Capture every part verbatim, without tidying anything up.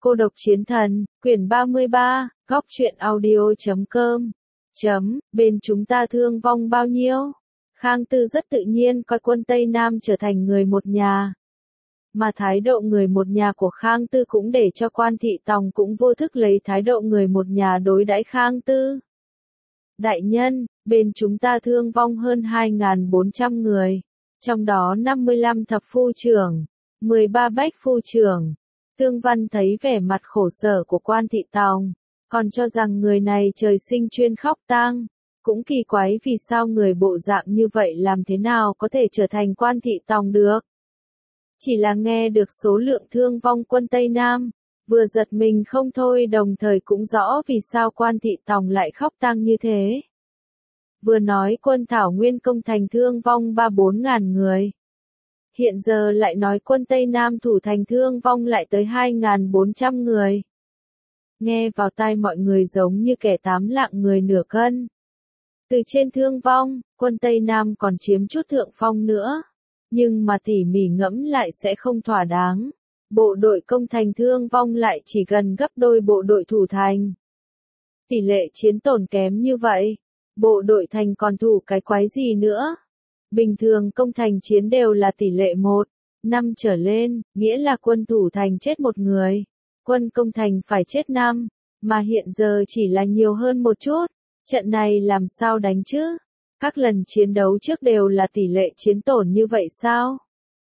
Cô độc chiến thần, quyển ba mươi ba, góc truyện audio chấm com. Chấm, bên chúng ta thương vong bao nhiêu? Khang Tư rất tự nhiên coi quân Tây Nam trở thành người một nhà. Mà thái độ người một nhà của Khang Tư cũng để cho Quan Thị Tòng cũng vô thức lấy thái độ người một nhà đối đãi Khang Tư. Đại nhân, bên chúng ta thương vong hơn hai nghìn bốn trăm người, trong đó năm mươi lăm thập phu trưởng, mười ba bách phu trưởng. Tương Văn thấy vẻ mặt khổ sở của Quan Thị Tòng, còn cho rằng người này trời sinh chuyên khóc tang, cũng kỳ quái vì sao người bộ dạng như vậy làm thế nào có thể trở thành Quan Thị Tòng được. Chỉ là nghe được số lượng thương vong quân Tây Nam, vừa giật mình không thôi, đồng thời cũng rõ vì sao Quan Thị Tòng lại khóc tang như thế. Vừa nói quân Thảo Nguyên công thành thương vong ba bốn ngàn người. Hiện giờ lại nói quân Tây Nam thủ thành thương vong lại tới hai nghìn bốn trăm người. Nghe vào tai mọi người giống như kẻ tám lạng người nửa cân. Từ trên thương vong, quân Tây Nam còn chiếm chút thượng phong nữa. Nhưng mà tỉ mỉ ngẫm lại sẽ không thỏa đáng. Bộ đội công thành thương vong lại chỉ gần gấp đôi bộ đội thủ thành. Tỷ lệ chiến tổn kém như vậy, bộ đội thành còn thủ cái quái gì nữa? Bình thường công thành chiến đều là tỷ lệ một, năm trở lên, nghĩa là quân thủ thành chết một người, quân công thành phải chết năm, mà hiện giờ chỉ là nhiều hơn một chút. Trận này làm sao đánh chứ? Các lần chiến đấu trước đều là tỷ lệ chiến tổn như vậy sao?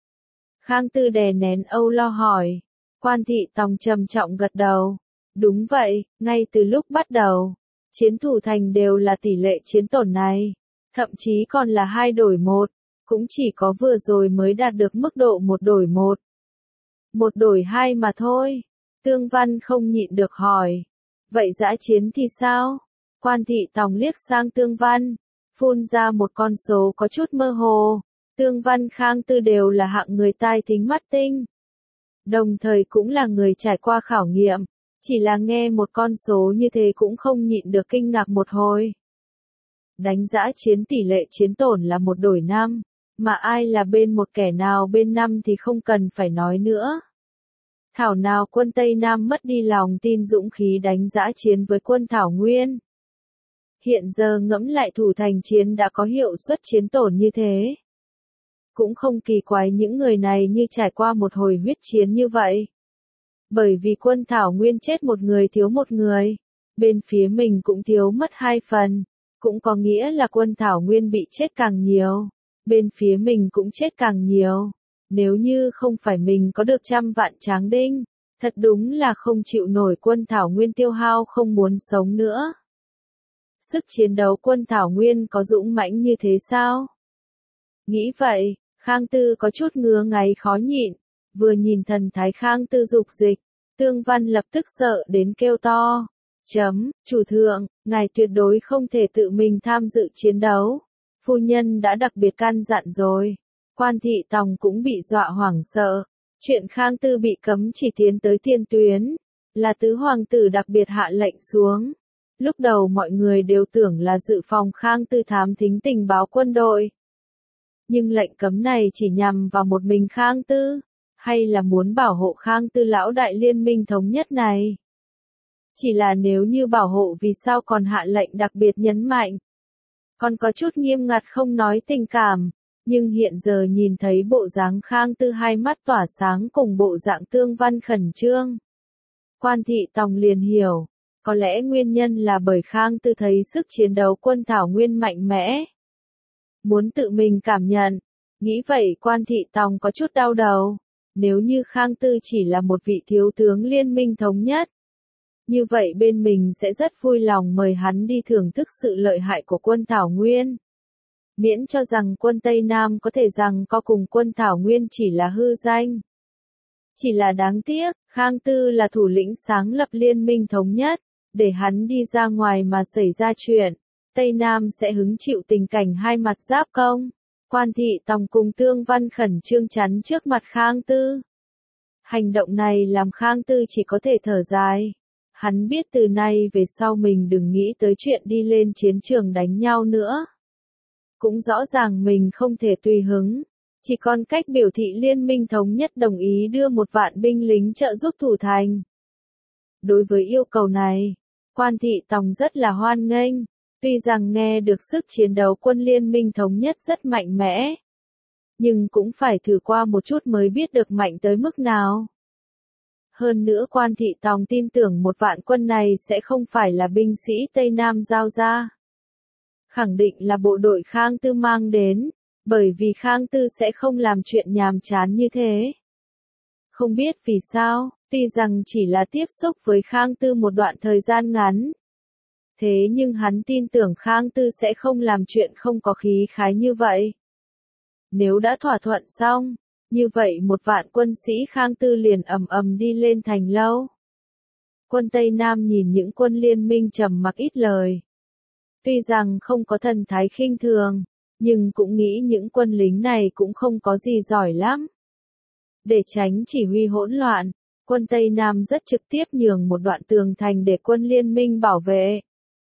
Khang Tư đè nén âu lo hỏi. Quan Thị Tòng trầm trọng gật đầu. Đúng vậy, ngay từ lúc bắt đầu, chiến thủ thành đều là tỷ lệ chiến tổn này. Thậm chí còn là hai đổi một, cũng chỉ có vừa rồi mới đạt được mức độ một đổi một. Một đổi hai mà thôi. Tương Văn không nhịn được hỏi. Vậy dã chiến thì sao? Quan Thị Tòng liếc sang Tương Văn, phun ra một con số có chút mơ hồ. Tương Văn Khang Tư đều là hạng người tai thính mắt tinh. Đồng thời cũng là người trải qua khảo nghiệm, chỉ là nghe một con số như thế cũng không nhịn được kinh ngạc một hồi. Đánh dã chiến tỷ lệ chiến tổn là một đổi năm, mà ai là bên một kẻ nào bên năm thì không cần phải nói nữa. Thảo nào quân Tây Nam mất đi lòng tin dũng khí đánh dã chiến với quân Thảo Nguyên. Hiện giờ ngẫm lại thủ thành chiến đã có hiệu suất chiến tổn như thế. Cũng không kỳ quái những người này như trải qua một hồi huyết chiến như vậy. Bởi vì quân Thảo Nguyên chết một người thiếu một người, bên phía mình cũng thiếu mất hai phần. Cũng có nghĩa là quân Thảo Nguyên bị chết càng nhiều, bên phía mình cũng chết càng nhiều. Nếu như không phải mình có được trăm vạn tráng đinh, thật đúng là không chịu nổi quân Thảo Nguyên tiêu hao không muốn sống nữa. Sức chiến đấu quân Thảo Nguyên có dũng mãnh như thế sao? Nghĩ vậy, Khang Tư có chút ngứa ngáy khó nhịn, vừa nhìn thần thái Khang Tư dục dịch, Tương Văn lập tức sợ đến kêu to. Chấm, chủ thượng, ngài tuyệt đối không thể tự mình tham dự chiến đấu. Phu nhân đã đặc biệt căn dặn rồi. Quan Thị Tòng cũng bị dọa hoảng sợ. Chuyện Khang Tư bị cấm chỉ tiến tới tiền tuyến, là tứ hoàng tử đặc biệt hạ lệnh xuống. Lúc đầu mọi người đều tưởng là dự phòng Khang Tư thám thính tình báo quân đội. Nhưng lệnh cấm này chỉ nhằm vào một mình Khang Tư, hay là muốn bảo hộ Khang Tư lão đại liên minh thống nhất này? Chỉ là nếu như bảo hộ vì sao còn hạ lệnh đặc biệt nhấn mạnh. Còn có chút nghiêm ngặt không nói tình cảm, nhưng hiện giờ nhìn thấy bộ dáng Khang Tư hai mắt tỏa sáng cùng bộ dạng Tương Văn khẩn trương. Quan Thị Tòng liền hiểu, có lẽ nguyên nhân là bởi Khang Tư thấy sức chiến đấu quân Thảo Nguyên mạnh mẽ. Muốn tự mình cảm nhận, nghĩ vậy Quan Thị Tòng có chút đau đầu. Nếu như Khang Tư chỉ là một vị thiếu tướng liên minh thống nhất, như vậy bên mình sẽ rất vui lòng mời hắn đi thưởng thức sự lợi hại của quân Thảo Nguyên. Miễn cho rằng quân Tây Nam có thể rằng có cùng quân Thảo Nguyên chỉ là hư danh. Chỉ là đáng tiếc, Khang Tư là thủ lĩnh sáng lập liên minh thống nhất, để hắn đi ra ngoài mà xảy ra chuyện, Tây Nam sẽ hứng chịu tình cảnh hai mặt giáp công. Quan Thị Tòng cùng Tương Văn khẩn trương chắn trước mặt Khang Tư. Hành động này làm Khang Tư chỉ có thể thở dài. Hắn biết từ nay về sau mình đừng nghĩ tới chuyện đi lên chiến trường đánh nhau nữa. Cũng rõ ràng mình không thể tùy hứng, chỉ còn cách biểu thị liên minh thống nhất đồng ý đưa một vạn binh lính trợ giúp thủ thành. Đối với yêu cầu này, Quan Thị Tòng rất là hoan nghênh, tuy rằng nghe được sức chiến đấu quân liên minh thống nhất rất mạnh mẽ, nhưng cũng phải thử qua một chút mới biết được mạnh tới mức nào. Hơn nữa Quan Thị Tòng tin tưởng một vạn quân này sẽ không phải là binh sĩ Tây Nam giao ra. Khẳng định là bộ đội Khang Tư mang đến, bởi vì Khang Tư sẽ không làm chuyện nhàm chán như thế. Không biết vì sao, tuy rằng chỉ là tiếp xúc với Khang Tư một đoạn thời gian ngắn. Thế nhưng hắn tin tưởng Khang Tư sẽ không làm chuyện không có khí khái như vậy. Nếu đã thỏa thuận xong, như vậy một vạn quân sĩ Khang Tư liền ầm ầm đi lên thành lâu. Quân Tây Nam nhìn những quân liên minh trầm mặc ít lời. Tuy rằng không có thần thái khinh thường, nhưng cũng nghĩ những quân lính này cũng không có gì giỏi lắm. Để tránh chỉ huy hỗn loạn, quân Tây Nam rất trực tiếp nhường một đoạn tường thành để quân liên minh bảo vệ.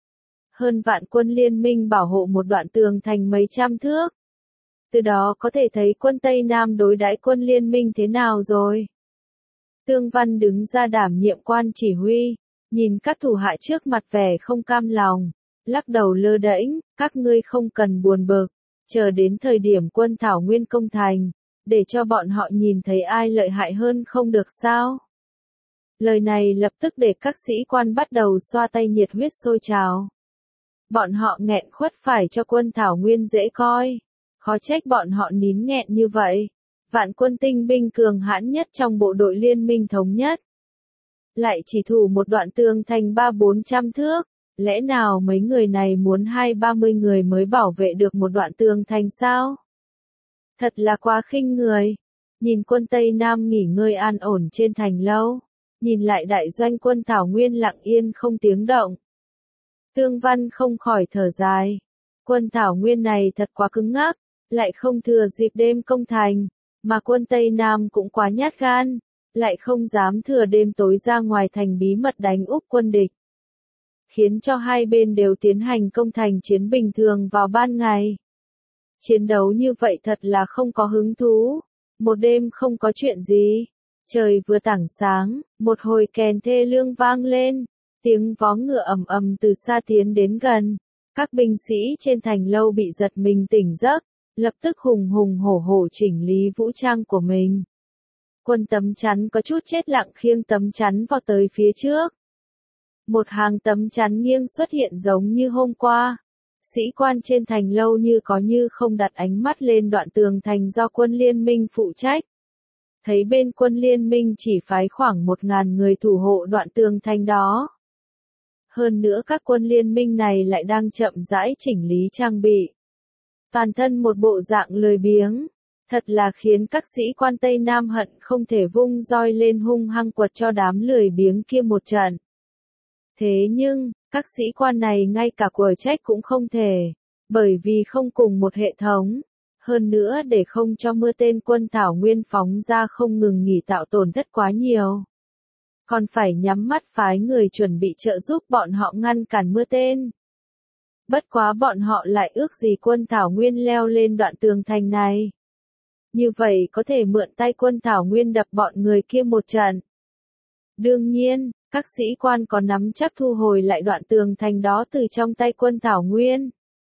Hơn vạn quân liên minh bảo hộ một đoạn tường thành mấy trăm thước. Từ đó có thể thấy quân Tây Nam đối đãi quân liên minh thế nào rồi. Tương Văn đứng ra đảm nhiệm quan chỉ huy, nhìn các thủ hạ trước mặt vẻ không cam lòng, lắc đầu lơ đễnh, các ngươi không cần buồn bực, chờ đến thời điểm quân Thảo Nguyên công thành, để cho bọn họ nhìn thấy ai lợi hại hơn không được sao. Lời này lập tức để các sĩ quan bắt đầu xoa tay nhiệt huyết sôi trào. Bọn họ nghẹn khuất phải cho quân Thảo Nguyên dễ coi, khó trách bọn họ nín nghẹn như vậy. Vạn quân tinh binh cường hãn nhất trong bộ đội liên minh thống nhất. Lại chỉ thủ một đoạn tường thành ba bốn trăm thước, lẽ nào mấy người này muốn hai ba mươi người mới bảo vệ được một đoạn tường thành sao? Thật là quá khinh người. Nhìn quân Tây Nam nghỉ ngơi an ổn trên thành lâu, nhìn lại đại doanh quân Thảo Nguyên lặng yên không tiếng động. Tương Văn không khỏi thở dài. Quân Thảo Nguyên này thật quá cứng ngắc, lại không thừa dịp đêm công thành. Mà quân Tây Nam cũng quá nhát gan, lại không dám thừa đêm tối ra ngoài thành bí mật đánh úp quân địch. Khiến cho hai bên đều tiến hành công thành chiến bình thường vào ban ngày. Chiến đấu như vậy thật là không có hứng thú. Một đêm không có chuyện gì. Trời vừa tảng sáng, một hồi kèn thê lương vang lên. Tiếng vó ngựa ầm ầm từ xa tiến đến gần. Các binh sĩ trên thành lâu bị giật mình tỉnh giấc. Lập tức hùng hùng hổ hổ chỉnh lý vũ trang của mình. Quân tấm chắn có chút chết lặng khiêng tấm chắn vào tới phía trước. Một hàng tấm chắn nghiêng xuất hiện giống như hôm qua. Sĩ quan trên thành lâu như có như không đặt ánh mắt lên đoạn tường thành do quân liên minh phụ trách. Thấy bên quân liên minh chỉ phái khoảng một ngàn người thủ hộ đoạn tường thành đó. Hơn nữa các quân liên minh này lại đang chậm rãi chỉnh lý trang bị. Toàn thân một bộ dạng lười biếng, thật là khiến các sĩ quan Tây Nam hận không thể vung roi lên hung hăng quật cho đám lười biếng kia một trận. Thế nhưng, các sĩ quan này ngay cả quở trách cũng không thể, bởi vì không cùng một hệ thống. Hơn nữa để không cho mưa tên quân Thảo Nguyên phóng ra không ngừng nghỉ tạo tổn thất quá nhiều. Còn phải nhắm mắt phái người chuẩn bị trợ giúp bọn họ ngăn cản mưa tên. Bất quá bọn họ lại ước gì quân Thảo Nguyên leo lên đoạn tường thành này. Như vậy có thể mượn tay quân Thảo Nguyên đập bọn người kia một trận. Đương nhiên, các sĩ quan có nắm chắc thu hồi lại đoạn tường thành đó từ trong tay quân Thảo Nguyên.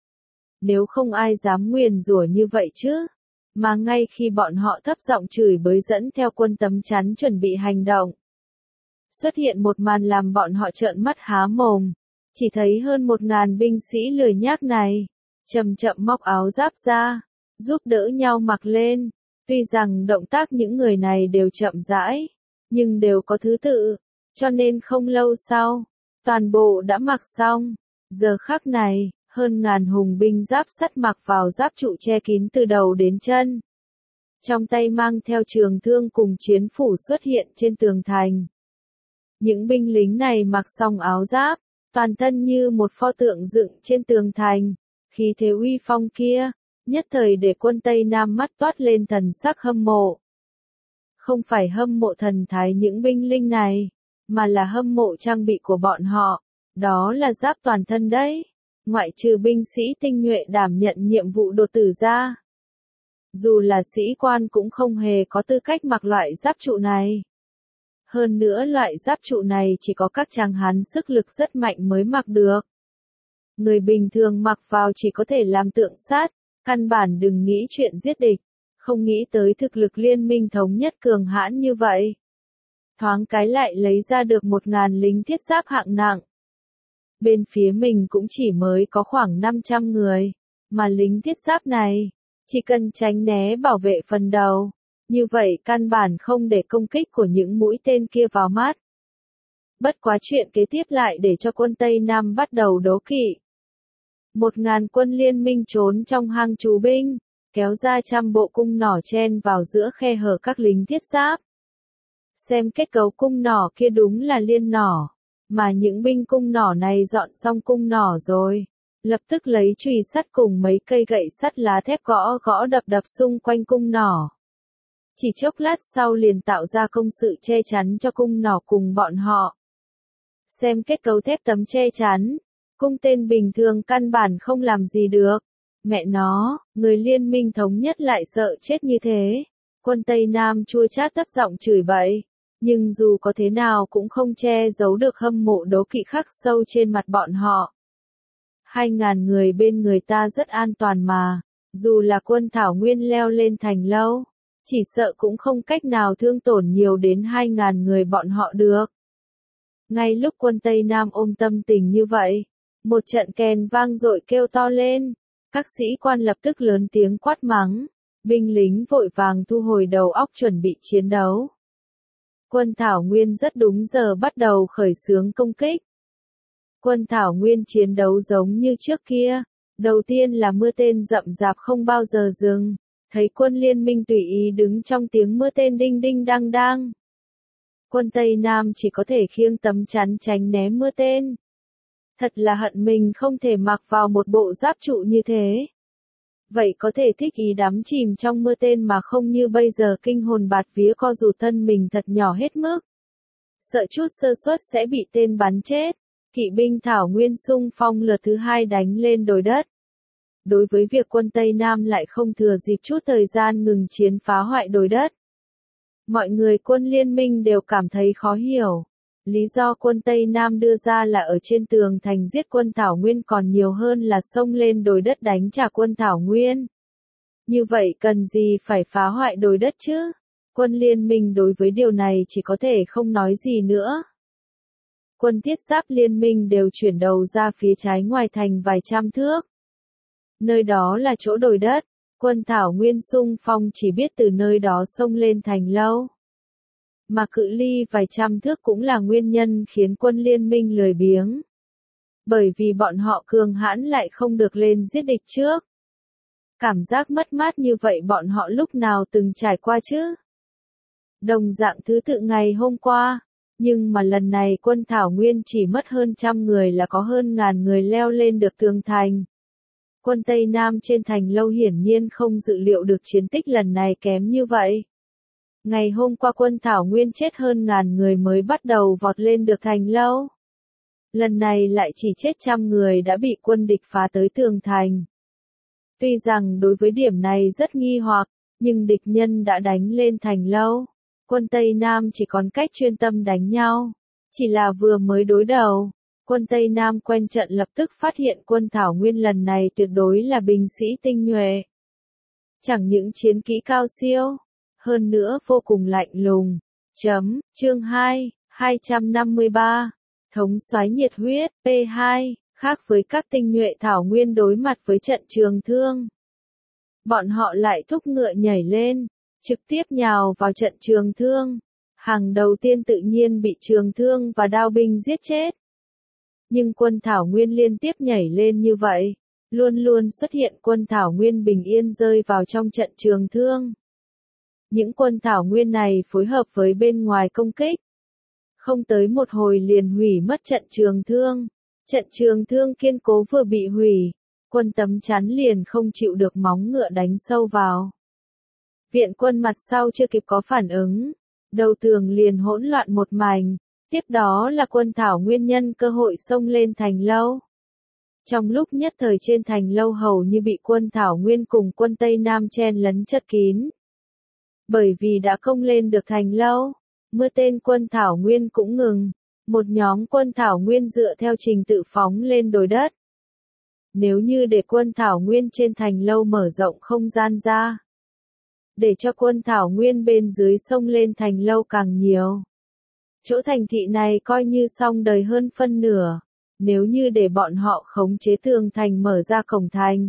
Nếu không ai dám nguyền rủa như vậy chứ. Mà ngay khi bọn họ thấp giọng chửi bới dẫn theo quân tấm chắn chuẩn bị hành động. Xuất hiện một màn làm bọn họ trợn mắt há mồm. Chỉ thấy hơn một ngàn binh sĩ lười nhác này, chậm chậm móc áo giáp ra, giúp đỡ nhau mặc lên. Tuy rằng động tác những người này đều chậm rãi, nhưng đều có thứ tự, cho nên không lâu sau, toàn bộ đã mặc xong. Giờ khắc này, hơn ngàn hùng binh giáp sắt mặc vào giáp trụ che kín từ đầu đến chân. Trong tay mang theo trường thương cùng chiến phủ xuất hiện trên tường thành. Những binh lính này mặc xong áo giáp, toàn thân như một pho tượng dựng trên tường thành, khí thế uy phong kia, nhất thời để quân Tây Nam mắt toát lên thần sắc hâm mộ. Không phải hâm mộ thần thái những binh lính này, mà là hâm mộ trang bị của bọn họ, đó là giáp toàn thân đấy, ngoại trừ binh sĩ tinh nhuệ đảm nhận nhiệm vụ đột tử ra. Dù là sĩ quan cũng không hề có tư cách mặc loại giáp trụ này. Hơn nữa loại giáp trụ này chỉ có các tráng hán sức lực rất mạnh mới mặc được. Người bình thường mặc vào chỉ có thể làm tượng sát, căn bản đừng nghĩ chuyện giết địch, không nghĩ tới thực lực liên minh thống nhất cường hãn như vậy. Thoáng cái lại lấy ra được một ngàn lính thiết giáp hạng nặng. Bên phía mình cũng chỉ mới có khoảng năm trăm người, mà lính thiết giáp này, chỉ cần tránh né bảo vệ phần đầu, như vậy căn bản không để công kích của những mũi tên kia vào mắt. Bất quá chuyện kế tiếp lại để cho quân Tây Nam bắt đầu đố kỵ. Một ngàn quân liên minh trốn trong hang trú binh, kéo ra trăm bộ cung nỏ chen vào giữa khe hở các lính thiết giáp. Xem kết cấu cung nỏ kia đúng là liên nỏ, mà những binh cung nỏ này dọn xong cung nỏ rồi, lập tức lấy chùy sắt cùng mấy cây gậy sắt lá thép gõ gõ đập đập xung quanh cung nỏ. Chỉ chốc lát sau liền tạo ra công sự che chắn cho cung nỏ cùng bọn họ. Xem kết cấu thép tấm che chắn, cung tên bình thường căn bản không làm gì được. Mẹ nó, người liên minh thống nhất lại sợ chết như thế. Quân Tây Nam chua chát thấp giọng chửi bậy, nhưng dù có thế nào cũng không che giấu được hâm mộ đố kỵ khắc sâu trên mặt bọn họ. Hai ngàn người bên người ta rất an toàn mà, dù là quân Thảo Nguyên leo lên thành lâu, chỉ sợ cũng không cách nào thương tổn nhiều đến hai ngàn người bọn họ được. Ngay lúc quân Tây Nam ôm tâm tình như vậy, một trận kèn vang dội kêu to lên, các sĩ quan lập tức lớn tiếng quát mắng, binh lính vội vàng thu hồi đầu óc chuẩn bị chiến đấu. Quân Thảo Nguyên rất đúng giờ bắt đầu khởi xướng công kích. Quân Thảo Nguyên chiến đấu giống như trước kia, đầu tiên là mưa tên rậm rạp không bao giờ dừng, thấy quân liên minh tùy ý đứng trong tiếng mưa tên đinh đinh đang đang. Quân Tây Nam chỉ có thể khiêng tấm chắn tránh né mưa tên. Thật là hận mình không thể mặc vào một bộ giáp trụ như thế. Vậy có thể thích ý đắm chìm trong mưa tên mà không như bây giờ kinh hồn bạt vía co dù thân mình thật nhỏ hết mức. Sợ chút sơ suất sẽ bị tên bắn chết. Kỵ binh Thảo Nguyên xung phong lượt thứ hai đánh lên đồi đất. Đối với việc quân Tây Nam lại không thừa dịp chút thời gian ngừng chiến phá hoại đồi đất, mọi người quân liên minh đều cảm thấy khó hiểu. Lý do quân Tây Nam đưa ra là ở trên tường thành giết quân Thảo Nguyên còn nhiều hơn là xông lên đồi đất đánh trả quân Thảo Nguyên. Như vậy cần gì phải phá hoại đồi đất chứ? Quân liên minh đối với điều này chỉ có thể không nói gì nữa. Quân thiết giáp liên minh đều chuyển đầu ra phía trái ngoài thành vài trăm thước. Nơi đó là chỗ đồi đất, quân Thảo Nguyên xung phong chỉ biết từ nơi đó xông lên thành lâu. Mà cự ly vài trăm thước cũng là nguyên nhân khiến quân liên minh lười biếng. Bởi vì bọn họ cường hãn lại không được lên giết địch trước. Cảm giác mất mát như vậy bọn họ lúc nào từng trải qua chứ? Đồng dạng thứ tự ngày hôm qua, nhưng mà lần này quân Thảo Nguyên chỉ mất hơn trăm người là có hơn ngàn người leo lên được tường thành. Quân Tây Nam trên thành lâu hiển nhiên không dự liệu được chiến tích lần này kém như vậy. Ngày hôm qua quân Thảo Nguyên chết hơn ngàn người mới bắt đầu vọt lên được thành lâu. Lần này lại chỉ chết trăm người đã bị quân địch phá tới tường thành. Tuy rằng đối với điểm này rất nghi hoặc, nhưng địch nhân đã đánh lên thành lâu. Quân Tây Nam chỉ còn cách chuyên tâm đánh nhau. Chỉ là vừa mới đối đầu, quân Tây Nam quen trận lập tức phát hiện quân Thảo Nguyên lần này tuyệt đối là binh sĩ tinh nhuệ. Chẳng những chiến kỹ cao siêu, hơn nữa vô cùng lạnh lùng. Chấm, chương hai, hai trăm năm mươi ba. Thống soái nhiệt huyết, P hai, khác với các tinh nhuệ Thảo Nguyên đối mặt với trận trường thương. Bọn họ lại thúc ngựa nhảy lên, trực tiếp nhào vào trận trường thương. Hàng đầu tiên tự nhiên bị trường thương và đao binh giết chết. Nhưng quân Thảo Nguyên liên tiếp nhảy lên như vậy, luôn luôn xuất hiện quân Thảo Nguyên bình yên rơi vào trong trận trường thương. Những quân Thảo Nguyên này phối hợp với bên ngoài công kích. Không tới một hồi liền hủy mất trận trường thương. Trận trường thương kiên cố vừa bị hủy, quân tấm chắn liền không chịu được móng ngựa đánh sâu vào. Viện quân mặt sau chưa kịp có phản ứng, đầu tường liền hỗn loạn một mảnh, tiếp đó là quân Thảo Nguyên nhân cơ hội xông lên thành lâu. Trong lúc nhất thời trên thành lâu hầu như bị quân Thảo Nguyên cùng quân Tây Nam chen lấn chất kín. Bởi vì đã công lên được thành lâu, Mưa tên quân Thảo Nguyên cũng ngừng. Một nhóm quân Thảo Nguyên dựa theo trình tự phóng lên đồi đất. Nếu như để quân Thảo Nguyên trên thành lâu mở rộng không gian ra, để cho quân Thảo Nguyên bên dưới sông lên thành lâu càng nhiều, chỗ thành thị này coi như xong đời hơn phân nửa. Nếu như để bọn họ khống chế tường thành mở ra cổng thành,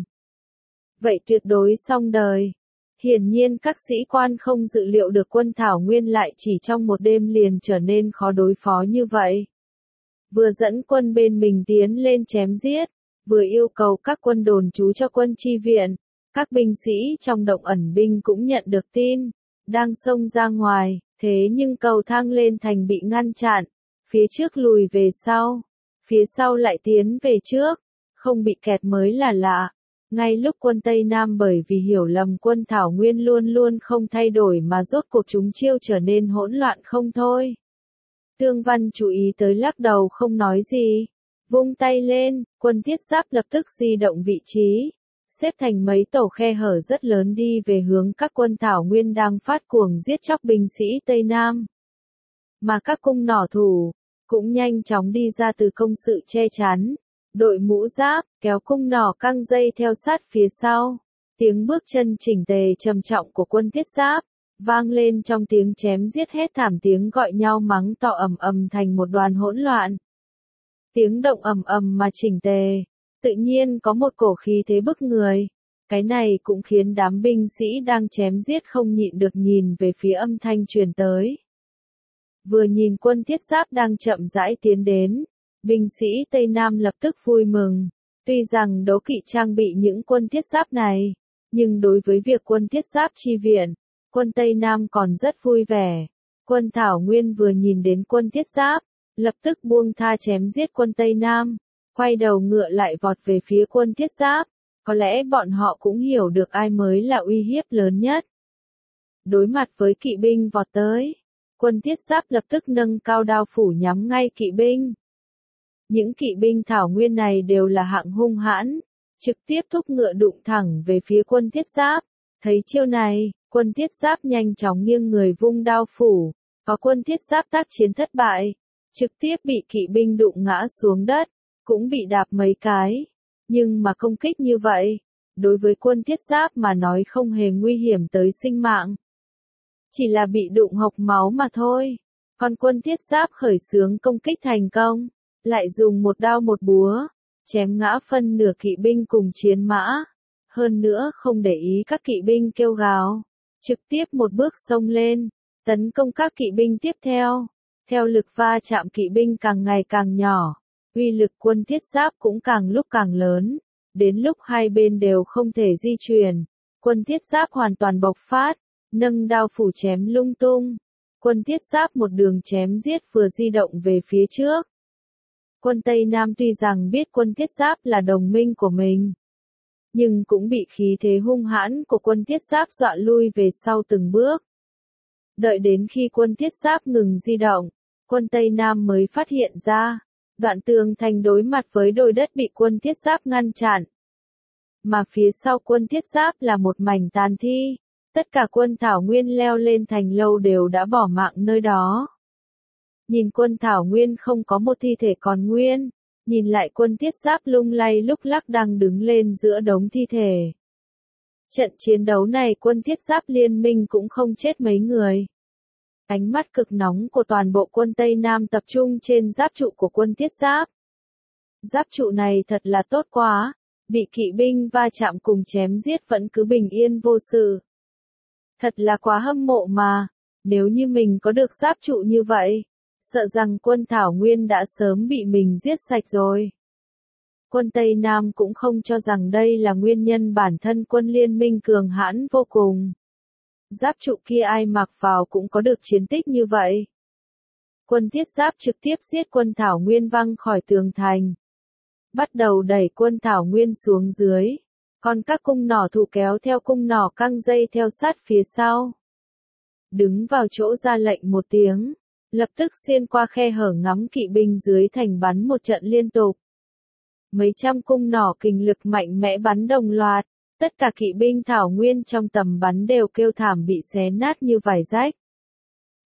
vậy tuyệt đối xong đời. Hiển nhiên các sĩ quan không dự liệu được quân Thảo Nguyên lại chỉ trong một đêm liền trở nên khó đối phó như vậy. Vừa dẫn quân bên mình tiến lên chém giết, vừa yêu cầu các quân đồn trú cho quân chi viện. Các binh sĩ trong động ẩn binh cũng nhận được tin, đang xông ra ngoài, thế nhưng cầu thang lên thành bị ngăn chặn, phía trước lùi về sau, phía sau lại tiến về trước, không bị kẹt mới là lạ. Ngay lúc quân Tây Nam bởi vì hiểu lầm quân Thảo Nguyên luôn luôn không thay đổi mà rốt cuộc chúng chiêu trở nên hỗn loạn không thôi. Tương Văn chú ý tới lắc đầu không nói gì, vung tay lên, quân thiết giáp lập tức di động vị trí, xếp thành mấy tổ khe hở rất lớn đi về hướng các quân Thảo Nguyên đang phát cuồng giết chóc binh sĩ Tây Nam. Mà các cung nỏ thủ cũng nhanh chóng đi ra từ công sự che chắn, đội mũ giáp, kéo cung nỏ căng dây theo sát phía sau. Tiếng bước chân chỉnh tề trầm trọng của quân thiết giáp vang lên trong tiếng chém giết hét thảm, tiếng gọi nhau mắng to ầm ầm thành một đoàn hỗn loạn. Tiếng động ầm ầm mà chỉnh tề, tự nhiên có một cổ khí thế bức người. Cái này cũng khiến đám binh sĩ đang chém giết không nhịn được nhìn về phía âm thanh truyền tới. Vừa nhìn quân thiết giáp đang chậm rãi tiến đến, binh sĩ Tây Nam lập tức vui mừng. Tuy rằng đố kỵ trang bị những quân thiết giáp này, nhưng đối với việc quân thiết giáp chi viện, quân Tây Nam còn rất vui vẻ. Quân Thảo Nguyên vừa nhìn đến quân thiết giáp, lập tức buông tha chém giết quân Tây Nam, quay đầu ngựa lại vọt về phía quân thiết giáp. Có lẽ bọn họ cũng hiểu được ai mới là uy hiếp lớn nhất. Đối mặt với kỵ binh vọt tới, quân thiết giáp lập tức nâng cao đao phủ nhắm ngay kỵ binh. Những kỵ binh Thảo Nguyên này đều là hạng hung hãn, trực tiếp thúc ngựa đụng thẳng về phía quân thiết giáp. Thấy chiêu này, quân thiết giáp nhanh chóng nghiêng người vung đao phủ, có quân thiết giáp tác chiến thất bại, trực tiếp bị kỵ binh đụng ngã xuống đất, cũng bị đạp mấy cái. Nhưng mà công kích như vậy, đối với quân thiết giáp mà nói không hề nguy hiểm tới sinh mạng. Chỉ là bị đụng hộc máu mà thôi. Còn quân thiết giáp khởi xướng công kích thành công, lại dùng một đao một búa, chém ngã phân nửa kỵ binh cùng chiến mã. Hơn nữa không để ý các kỵ binh kêu gào, trực tiếp một bước xông lên, tấn công các kỵ binh tiếp theo. Theo lực va chạm kỵ binh càng ngày càng nhỏ, uy lực quân thiết giáp cũng càng lúc càng lớn, đến lúc hai bên đều không thể di chuyển, quân thiết giáp hoàn toàn bộc phát, nâng đao phủ chém lung tung. Quân thiết giáp một đường chém giết vừa di động về phía trước. Quân Tây Nam tuy rằng biết quân thiết giáp là đồng minh của mình, nhưng cũng bị khí thế hung hãn của quân thiết giáp dọa lui về sau từng bước. Đợi đến khi quân thiết giáp ngừng di động, quân Tây Nam mới phát hiện ra, đoạn tường thành đối mặt với đồi đất bị quân thiết giáp ngăn chặn. Mà phía sau quân thiết giáp là một mảnh tàn thi, tất cả quân Thảo Nguyên leo lên thành lâu đều đã bỏ mạng nơi đó. Nhìn quân Thảo Nguyên không có một thi thể còn nguyên, nhìn lại quân thiết giáp lung lay lúc lắc đang đứng lên giữa đống thi thể. Trận chiến đấu này quân thiết giáp liên minh cũng không chết mấy người. Ánh mắt cực nóng của toàn bộ quân Tây Nam tập trung trên giáp trụ của quân thiết giáp. Giáp trụ này thật là tốt quá, bị kỵ binh va chạm cùng chém giết vẫn cứ bình yên vô sự. Thật là quá hâm mộ mà, nếu như mình có được giáp trụ như vậy, sợ rằng quân Thảo Nguyên đã sớm bị mình giết sạch rồi. Quân Tây Nam cũng không cho rằng đây là nguyên nhân bản thân quân liên minh cường hãn vô cùng. Giáp trụ kia ai mặc vào cũng có được chiến tích như vậy. Quân thiết giáp trực tiếp giết quân Thảo Nguyên văng khỏi tường thành, bắt đầu đẩy quân Thảo Nguyên xuống dưới, còn các cung nỏ thủ kéo theo cung nỏ căng dây theo sát phía sau. Đứng vào chỗ ra lệnh một tiếng, lập tức xuyên qua khe hở ngắm kỵ binh dưới thành bắn một trận liên tục. Mấy trăm cung nỏ kình lực mạnh mẽ bắn đồng loạt, tất cả kỵ binh Thảo Nguyên trong tầm bắn đều kêu thảm bị xé nát như vải rách.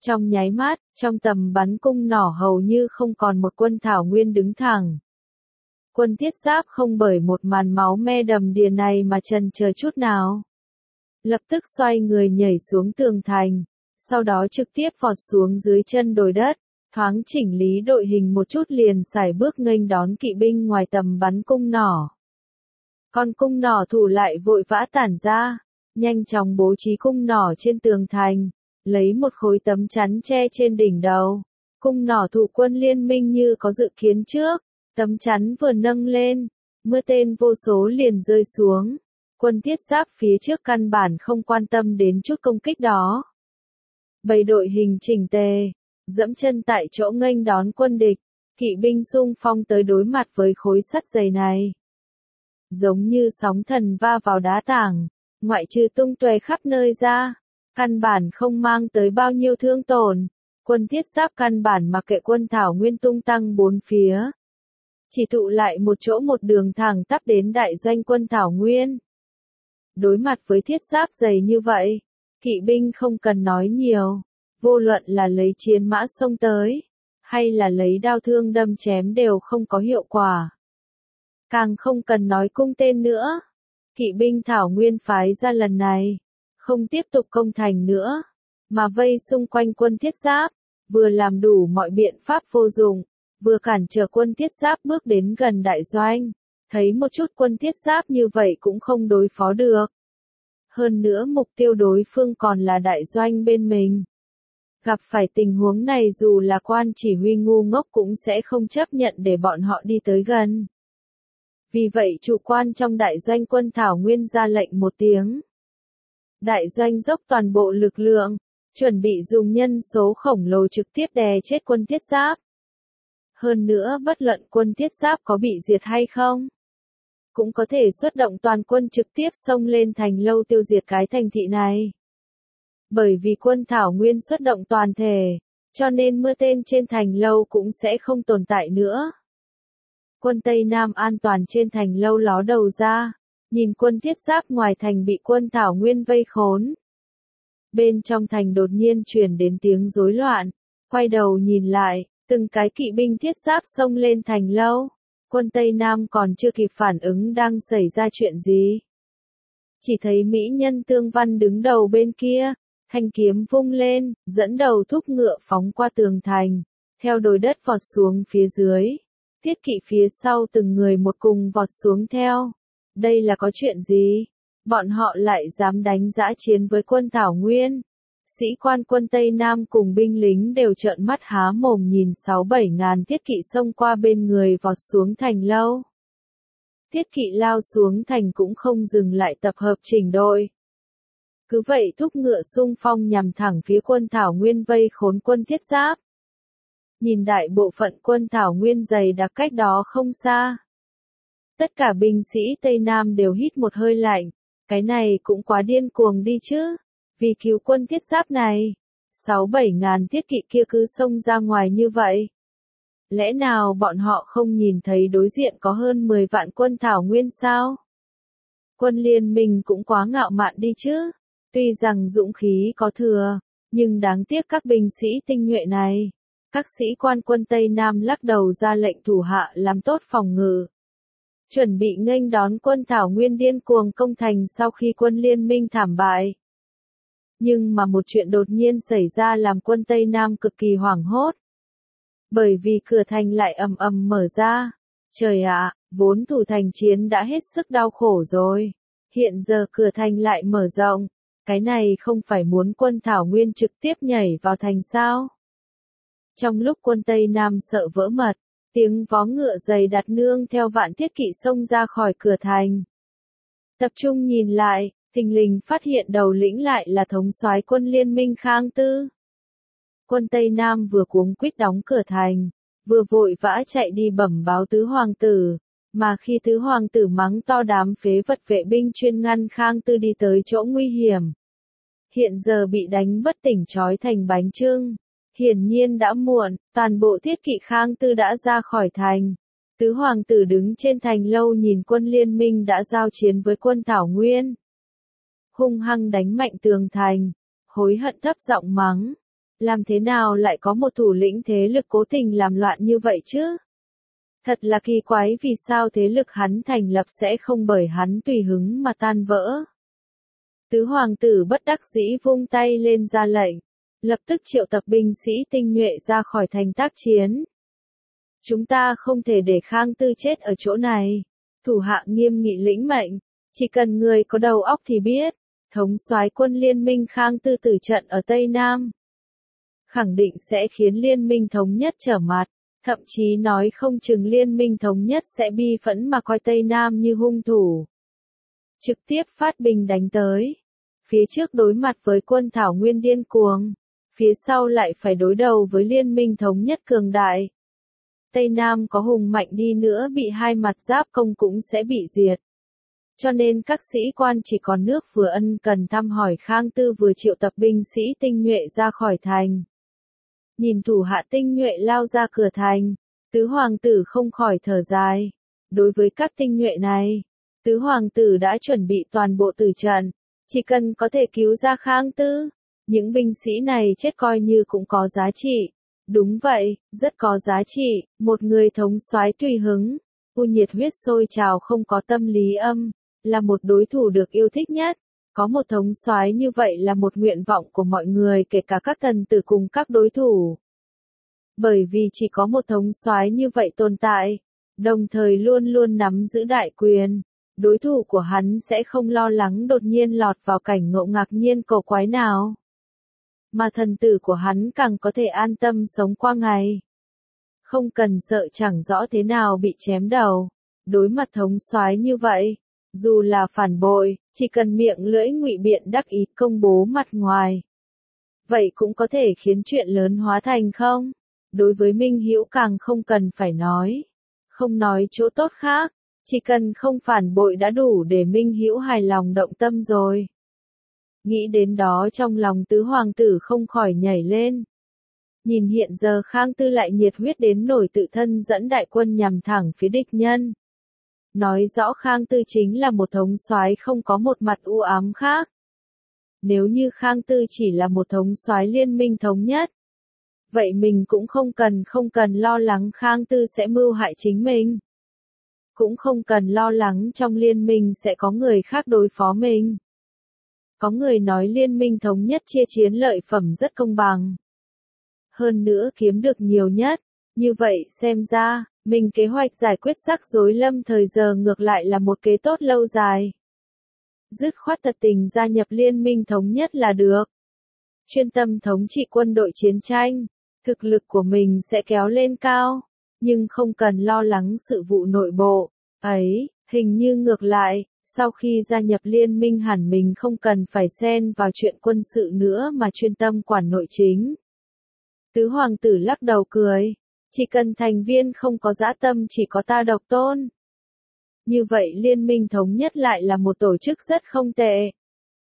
Trong nháy mắt, trong tầm bắn cung nỏ hầu như không còn một quân Thảo Nguyên đứng thẳng. Quân Thiết Giáp không bởi một màn máu me đầm đìa này mà chần chờ chút nào. Lập tức xoay người nhảy xuống tường thành, sau đó trực tiếp vọt xuống dưới chân đồi đất, thoáng chỉnh lý đội hình một chút liền sải bước nghênh đón kỵ binh ngoài tầm bắn cung nỏ. Còn cung nỏ thủ lại vội vã tản ra, nhanh chóng bố trí cung nỏ trên tường thành, lấy một khối tấm chắn che trên đỉnh đầu. Cung nỏ thủ quân liên minh như có dự kiến trước, tấm chắn vừa nâng lên, mưa tên vô số liền rơi xuống. Quân Thiết Giáp phía trước căn bản không quan tâm đến chút công kích đó. Bầy đội hình chỉnh tề, dẫm chân tại chỗ nghênh đón quân địch, kỵ binh xung phong tới đối mặt với khối sắt dày này. Giống như sóng thần va vào đá tảng, ngoại trừ tung tóe khắp nơi ra, căn bản không mang tới bao nhiêu thương tổn. Quân Thiết Giáp căn bản mặc kệ quân Thảo Nguyên tung tăng bốn phía, chỉ tụ lại một chỗ một đường thẳng tắp đến đại doanh quân Thảo Nguyên. Đối mặt với thiết giáp dày như vậy, kỵ binh không cần nói nhiều, vô luận là lấy chiến mã xông tới, hay là lấy đao thương đâm chém đều không có hiệu quả. Càng không cần nói cung tên nữa, kỵ binh Thảo Nguyên phái ra lần này, không tiếp tục công thành nữa, mà vây xung quanh quân Thiết Giáp, vừa làm đủ mọi biện pháp vô dụng, vừa cản trở quân Thiết Giáp bước đến gần đại doanh. Thấy một chút quân Thiết Giáp như vậy cũng không đối phó được. Hơn nữa mục tiêu đối phương còn là đại doanh bên mình. Gặp phải tình huống này dù là quan chỉ huy ngu ngốc cũng sẽ không chấp nhận để bọn họ đi tới gần. Vì vậy chủ quan trong đại doanh quân Thảo Nguyên ra lệnh một tiếng. Đại doanh dốc toàn bộ lực lượng, chuẩn bị dùng nhân số khổng lồ trực tiếp đè chết quân Thiết Giáp. Hơn nữa bất luận quân Thiết Giáp có bị diệt hay không, cũng có thể xuất động toàn quân trực tiếp xông lên thành lâu tiêu diệt cái thành thị này. Bởi vì quân Thảo Nguyên xuất động toàn thể, cho nên mưa tên trên thành lâu cũng sẽ không tồn tại nữa. Quân Tây Nam an toàn trên thành lâu ló đầu ra, nhìn quân Thiết Giáp ngoài thành bị quân Thảo Nguyên vây khốn. Bên trong thành đột nhiên truyền đến tiếng rối loạn, quay đầu nhìn lại, từng cái kỵ binh Thiết Giáp xông lên thành lâu. Quân Tây Nam còn chưa kịp phản ứng đang xảy ra chuyện gì. Chỉ thấy mỹ nhân Tương Văn đứng đầu bên kia, thanh kiếm vung lên, dẫn đầu thúc ngựa phóng qua tường thành, theo đồi đất vọt xuống phía dưới. Thiết kỵ phía sau từng người một cùng vọt xuống theo. Đây là có chuyện gì? Bọn họ lại dám đánh dã chiến với quân Thảo Nguyên. Sĩ quan quân Tây Nam cùng binh lính đều trợn mắt há mồm nhìn sáu bảy ngàn thiết kỵ xông qua bên người vọt xuống thành lâu. Thiết kỵ lao xuống thành cũng không dừng lại tập hợp chỉnh đội. Cứ vậy thúc ngựa xung phong nhằm thẳng phía quân Thảo Nguyên vây khốn quân Thiết Giáp. Nhìn đại bộ phận quân Thảo Nguyên dày đặc cách đó không xa. Tất cả binh sĩ Tây Nam đều hít một hơi lạnh, cái này cũng quá điên cuồng đi chứ. Vì cứu quân Thiết Giáp này, sáu bảy ngàn thiết kỵ kia cứ xông ra ngoài như vậy. Lẽ nào bọn họ không nhìn thấy đối diện có hơn mười vạn quân Thảo Nguyên sao? Quân liên minh cũng quá ngạo mạn đi chứ. Tuy rằng dũng khí có thừa, nhưng đáng tiếc các binh sĩ tinh nhuệ này. Các sĩ quan quân Tây Nam lắc đầu ra lệnh thủ hạ làm tốt phòng ngự. Chuẩn bị nghênh đón quân Thảo Nguyên điên cuồng công thành sau khi quân liên minh thảm bại. Nhưng mà một chuyện đột nhiên xảy ra làm quân Tây Nam cực kỳ hoảng hốt. Bởi vì cửa thành lại ầm ầm mở ra. Trời ạ, vốn thủ thành chiến đã hết sức đau khổ rồi. Hiện giờ cửa thành lại mở rộng. Cái này không phải muốn quân Thảo Nguyên trực tiếp nhảy vào thành sao? Trong lúc quân Tây Nam sợ vỡ mật, tiếng vó ngựa dày đặt nương theo vạn thiết kỵ xông ra khỏi cửa thành. Tập trung nhìn lại, thình lình phát hiện đầu lĩnh lại là thống soái quân liên minh Khang Tư. Quân Tây Nam vừa cuống quýt đóng cửa thành, vừa vội vã chạy đi bẩm báo tứ hoàng tử, mà khi tứ hoàng tử mắng to đám phế vật vệ binh chuyên ngăn Khang Tư đi tới chỗ nguy hiểm. Hiện giờ bị đánh bất tỉnh trói thành bánh chưng. Hiển nhiên đã muộn, toàn bộ thiết kỵ Khang Tư đã ra khỏi thành. Tứ hoàng tử đứng trên thành lâu nhìn quân liên minh đã giao chiến với quân Thảo Nguyên. Hung hăng đánh mạnh tường thành, hối hận thấp giọng mắng. Làm thế nào lại có một thủ lĩnh thế lực cố tình làm loạn như vậy chứ? Thật là kỳ quái, vì sao thế lực hắn thành lập sẽ không bởi hắn tùy hứng mà tan vỡ. Tứ hoàng tử bất đắc dĩ vung tay lên ra lệnh, lập tức triệu tập binh sĩ tinh nhuệ ra khỏi thành tác chiến. Chúng ta không thể để Khang Tư chết ở chỗ này. Thủ hạ nghiêm nghị lĩnh mệnh, chỉ cần người có đầu óc thì biết, thống soái quân liên minh Khang Tư tử trận ở Tây Nam. Khẳng định sẽ khiến liên minh thống nhất trở mặt, thậm chí nói không chừng liên minh thống nhất sẽ bi phẫn mà coi Tây Nam như hung thủ. Trực tiếp phát binh đánh tới. Phía trước đối mặt với quân Thảo Nguyên điên cuồng, phía sau lại phải đối đầu với liên minh thống nhất cường đại. Tây Nam có hùng mạnh đi nữa bị hai mặt giáp công cũng sẽ bị diệt. Cho nên các sĩ quan chỉ còn nước vừa ân cần thăm hỏi Khang Tư vừa triệu tập binh sĩ tinh nhuệ ra khỏi thành. Nhìn thủ hạ tinh nhuệ lao ra cửa thành, tứ hoàng tử không khỏi thở dài. Đối với các tinh nhuệ này, tứ hoàng tử đã chuẩn bị toàn bộ tử trận, chỉ cần có thể cứu ra Khang Tư, những binh sĩ này chết coi như cũng có giá trị. Đúng vậy, rất có giá trị, một người thống soái tùy hứng, u nhiệt huyết sôi trào không có tâm lý âm, là một đối thủ được yêu thích nhất. Có một thống soái như vậy là một nguyện vọng của mọi người, kể cả các thần tử cùng các đối thủ. Bởi vì chỉ có một thống soái như vậy tồn tại, đồng thời luôn luôn nắm giữ đại quyền, đối thủ của hắn sẽ không lo lắng đột nhiên lọt vào cảnh ngộ ngạc nhiên cổ quái nào. Mà thần tử của hắn càng có thể an tâm sống qua ngày. Không cần sợ chẳng rõ thế nào bị chém đầu. Đối mặt thống soái như vậy, dù là phản bội, chỉ cần miệng lưỡi ngụy biện đắc ý công bố mặt ngoài, vậy cũng có thể khiến chuyện lớn hóa thành không. Đối với Minh Hữu càng không cần phải nói. Không nói chỗ tốt khác, chỉ cần không phản bội đã đủ để Minh Hữu hài lòng động tâm rồi. Nghĩ đến đó trong lòng tứ hoàng tử không khỏi nhảy lên. Nhìn hiện giờ Khang Tư lại nhiệt huyết đến nổi tự thân dẫn đại quân nhằm thẳng phía địch nhân. Nói rõ Khang Tư chính là một thống soái không có một mặt u ám khác. Nếu như Khang Tư chỉ là một thống soái liên minh thống nhất, vậy mình cũng không cần không cần lo lắng Khang Tư sẽ mưu hại chính mình. Cũng không cần lo lắng trong liên minh sẽ có người khác đối phó mình. Có người nói liên minh thống nhất chia chiến lợi phẩm rất công bằng. Hơn nữa kiếm được nhiều nhất. Như vậy xem ra, mình kế hoạch giải quyết rắc rối lâm thời giờ ngược lại là một kế tốt lâu dài. Dứt khoát thật tình gia nhập liên minh thống nhất là được. Chuyên tâm thống trị quân đội chiến tranh, thực lực của mình sẽ kéo lên cao, nhưng không cần lo lắng sự vụ nội bộ. Ấy, hình như ngược lại, sau khi gia nhập liên minh hẳn mình không cần phải xen vào chuyện quân sự nữa mà chuyên tâm quản nội chính. Tứ hoàng tử lắc đầu cười, chỉ cần thành viên không có dã tâm chỉ có ta độc tôn. Như vậy liên minh thống nhất lại là một tổ chức rất không tệ.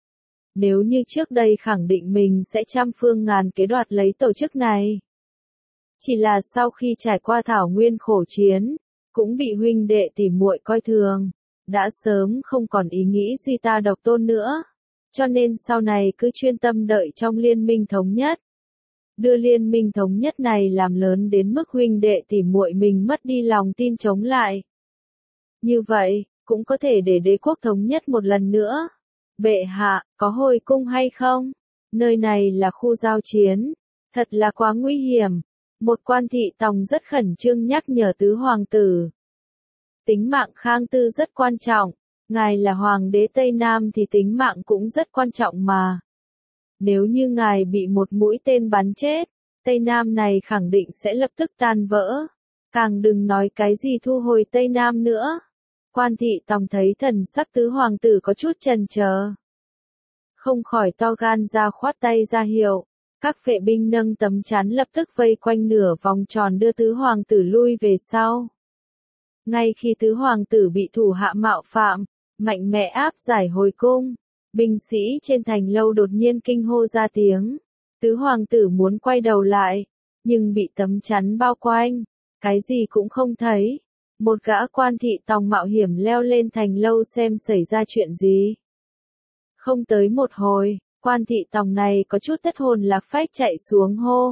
Nếu như trước đây khẳng định mình sẽ trăm phương ngàn kế đoạt lấy tổ chức này. Chỉ là sau khi trải qua thảo nguyên khổ chiến, cũng bị huynh đệ tỉ muội coi thường, đã sớm không còn ý nghĩ duy ta độc tôn nữa. Cho nên sau này cứ chuyên tâm đợi trong liên minh thống nhất. Đưa liên minh thống nhất này làm lớn đến mức huynh đệ tỉ muội mình mất đi lòng tin chống lại. Như vậy, cũng có thể để đế quốc thống nhất một lần nữa. Bệ hạ, có hồi cung hay không? Nơi này là khu giao chiến. Thật là quá nguy hiểm. Một quan thị tòng rất khẩn trương nhắc nhở tứ hoàng tử. Tính mạng Khang Tư rất quan trọng. Ngài là hoàng đế Tây Nam thì tính mạng cũng rất quan trọng mà. Nếu như ngài bị một mũi tên bắn chết, Tây Nam này khẳng định sẽ lập tức tan vỡ. Càng đừng nói cái gì thu hồi Tây Nam nữa. Quan thị tòng thấy thần sắc tứ hoàng tử có chút chần chờ, không khỏi to gan ra khoát tay ra hiệu. Các vệ binh nâng tấm chắn lập tức vây quanh nửa vòng tròn đưa tứ hoàng tử lui về sau. Ngay khi tứ hoàng tử bị thủ hạ mạo phạm, mạnh mẽ áp giải hồi cung, binh sĩ trên thành lâu đột nhiên kinh hô ra tiếng. Tứ hoàng tử muốn quay đầu lại, nhưng bị tấm chắn bao quanh, cái gì cũng không thấy. Một gã quan thị tòng mạo hiểm leo lên thành lâu xem xảy ra chuyện gì. Không tới một hồi, Quan thị tòng này có chút thất hồn lạc phách chạy xuống hô.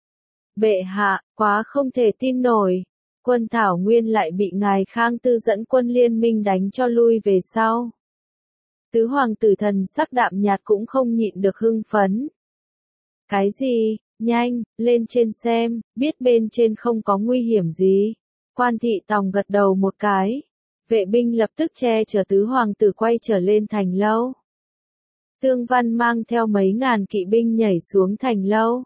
Bệ hạ, quá không thể tin nổi. Quân Thảo Nguyên lại bị ngài Khang Tư dẫn quân liên minh đánh cho lui về sau. Tứ hoàng tử thần sắc đạm nhạt cũng không nhịn được hưng phấn. Cái gì, nhanh, lên trên xem, biết bên trên không có nguy hiểm gì. Quan thị tòng gật đầu một cái. Vệ binh lập tức che chở tứ hoàng tử quay trở lên thành lâu. Tương Văn mang theo mấy ngàn kỵ binh nhảy xuống thành lâu.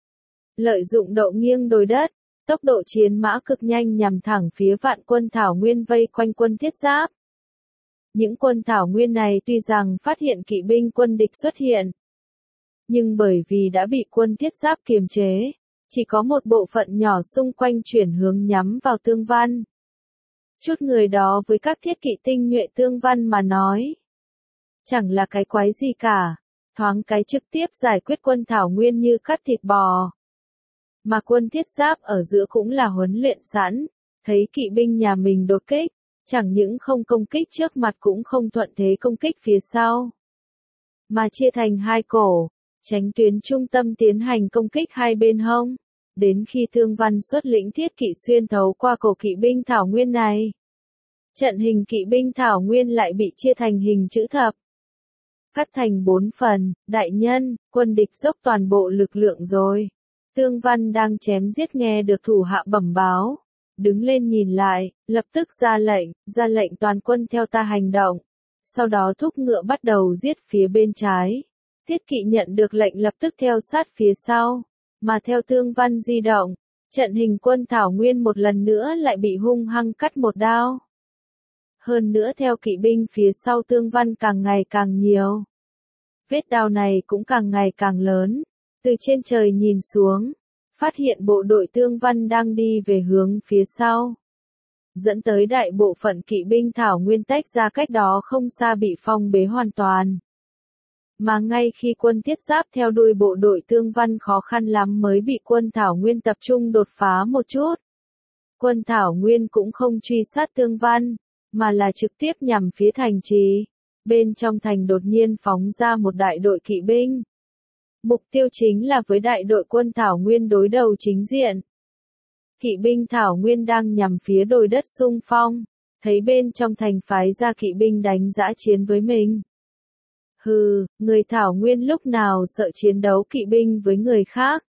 Lợi dụng độ nghiêng đồi đất, tốc độ chiến mã cực nhanh nhằm thẳng phía vạn quân Thảo Nguyên vây quanh quân Thiết Giáp. Những quân Thảo Nguyên này tuy rằng phát hiện kỵ binh quân địch xuất hiện, nhưng bởi vì đã bị quân Thiết Giáp kiềm chế, chỉ có một bộ phận nhỏ xung quanh chuyển hướng nhắm vào Tương Văn. Chút người đó với các thiết kỵ tinh nhuệ Tương Văn mà nói, chẳng là cái quái gì cả, thoáng cái trực tiếp giải quyết quân Thảo Nguyên như cắt thịt bò. Mà quân Thiết Giáp ở giữa cũng là huấn luyện sẵn, thấy kỵ binh nhà mình đột kích, chẳng những không công kích trước mặt cũng không thuận thế công kích phía sau, mà chia thành hai cổ, tránh tuyến trung tâm tiến hành công kích hai bên hông, đến khi Tương Văn xuất lĩnh thiết kỵ xuyên thấu qua cổ kỵ binh Thảo Nguyên này. Trận hình kỵ binh Thảo Nguyên lại bị chia thành hình chữ thập, cắt thành bốn phần. Đại nhân, quân địch dốc toàn bộ lực lượng rồi. Tương Văn đang chém giết nghe được thủ hạ bẩm báo, đứng lên nhìn lại, lập tức ra lệnh, ra lệnh toàn quân theo ta hành động. Sau đó thúc ngựa bắt đầu giết phía bên trái. Thiết kỵ nhận được lệnh lập tức theo sát phía sau, mà theo Tương Văn di động, trận hình quân Thảo Nguyên một lần nữa lại bị hung hăng cắt một đao. Hơn nữa theo kỵ binh phía sau Tương Văn càng ngày càng nhiều. Vết đao này cũng càng ngày càng lớn. Từ trên trời nhìn xuống, phát hiện bộ đội Tương Văn đang đi về hướng phía sau. Dẫn tới đại bộ phận kỵ binh Thảo Nguyên tách ra cách đó không xa bị phong bế hoàn toàn. Mà ngay khi quân Thiết Giáp theo đuôi bộ đội Tương Văn khó khăn lắm mới bị quân Thảo Nguyên tập trung đột phá một chút. Quân Thảo Nguyên cũng không truy sát Tương Văn, mà là trực tiếp nhằm phía thành trì. Bên trong thành đột nhiên phóng ra một đại đội kỵ binh. Mục tiêu chính là với đại đội quân Thảo Nguyên đối đầu chính diện. Kỵ binh Thảo Nguyên đang nhằm phía đồi đất xung phong, thấy bên trong thành phái ra kỵ binh đánh dã chiến với mình. Hừ, người Thảo Nguyên lúc nào sợ chiến đấu kỵ binh với người khác.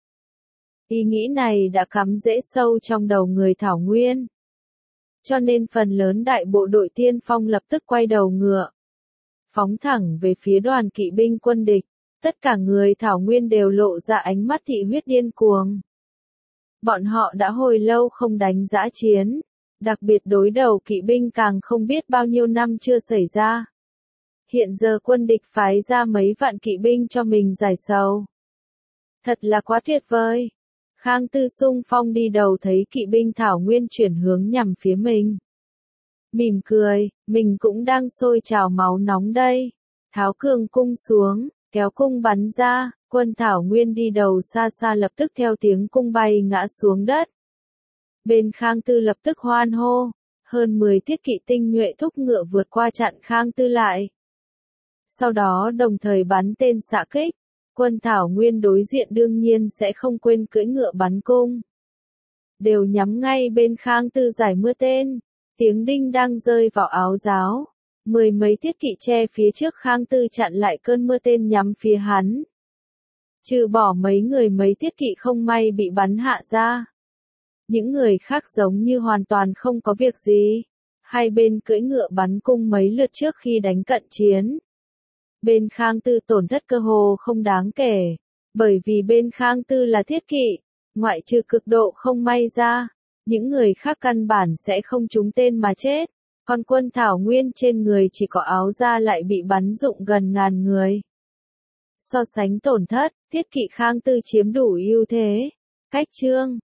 Ý nghĩ này đã cắm rễ sâu trong đầu người Thảo Nguyên. Cho nên phần lớn đại bộ đội tiên phong lập tức quay đầu ngựa, phóng thẳng về phía đoàn kỵ binh quân địch. Tất cả người Thảo Nguyên đều lộ ra ánh mắt thị huyết điên cuồng. Bọn họ đã hồi lâu không đánh dã chiến, đặc biệt đối đầu kỵ binh càng không biết bao nhiêu năm chưa xảy ra. Hiện giờ quân địch phái ra mấy vạn kỵ binh cho mình giải sầu. Thật là quá tuyệt vời. Khang Tư xung phong đi đầu thấy kỵ binh Thảo Nguyên chuyển hướng nhằm phía mình. Mỉm cười, mình cũng đang sôi trào máu nóng đây. Tháo cường cung xuống, kéo cung bắn ra, quân Thảo Nguyên đi đầu xa xa lập tức theo tiếng cung bay ngã xuống đất. Bên Khang Tư lập tức hoan hô, hơn mười thiết kỵ tinh nhuệ thúc ngựa vượt qua chặn Khang Tư lại. Sau đó đồng thời bắn tên xạ kích, quân Thảo Nguyên đối diện đương nhiên sẽ không quên cưỡi ngựa bắn cung. Đều nhắm ngay bên Khang Tư giải mưa tên, tiếng đinh đang rơi vào áo giáo. Mười mấy thiết kỵ che phía trước Khang Tư chặn lại cơn mưa tên nhắm phía hắn. Trừ bỏ mấy người mấy thiết kỵ không may bị bắn hạ ra. Những người khác giống như hoàn toàn không có việc gì. Hai bên cưỡi ngựa bắn cung mấy lượt trước khi đánh cận chiến. Bên Khang Tư tổn thất cơ hồ không đáng kể. Bởi vì bên Khang Tư là thiết kỵ, ngoại trừ cực độ không may ra, những người khác căn bản sẽ không trúng tên mà chết. Còn quân Thảo Nguyên trên người chỉ có áo da lại bị bắn rụng gần ngàn người. So sánh tổn thất, thiết kỵ Khang Tư chiếm đủ ưu thế. Cách chương